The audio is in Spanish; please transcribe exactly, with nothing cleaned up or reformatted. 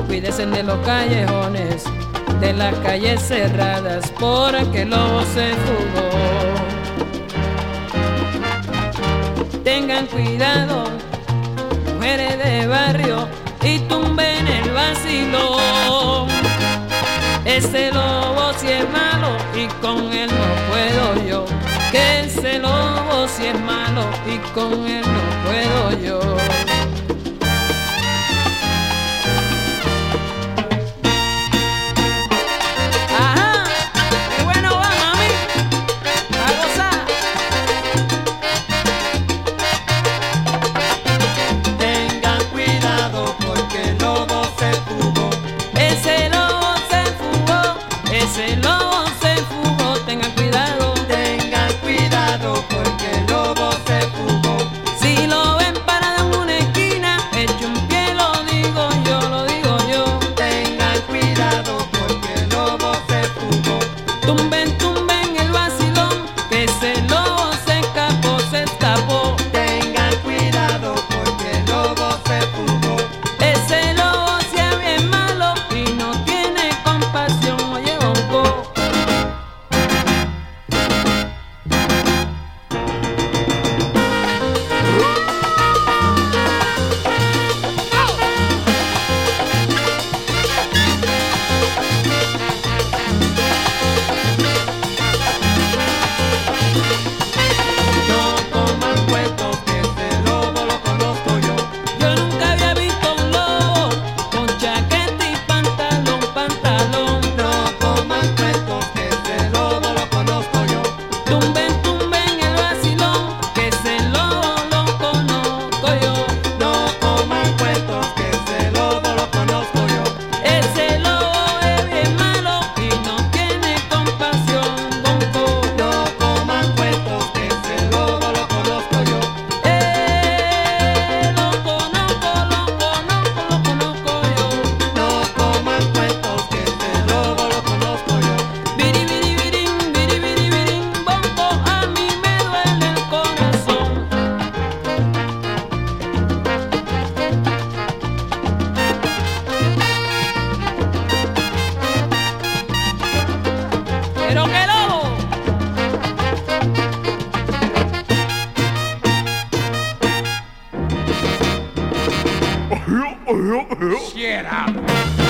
Cuídese de los callejones, de las calles cerradas, porque el lobo se fugó. Tengan cuidado, mujeres de barrio, y tumben el vacilón. Ese lobo si es malo y con él no puedo yo. Que ese lobo si es malo y con él no puedo yo. Ese lobo se fugó, tengan cuidado, tengan cuidado porque el lobo se fugó. Si lo ven parado en una esquina, eche un pie, lo digo yo, lo digo yo. Tengan cuidado porque el lobo se fugó. Tumben, tumben el vacilón, que ese lobo se escapó, se escapó. Tengan cuidado porque el lobo se fugó. Ese lobo sea bien malo y no tiene compasión. Pero qué lobo. Shut up.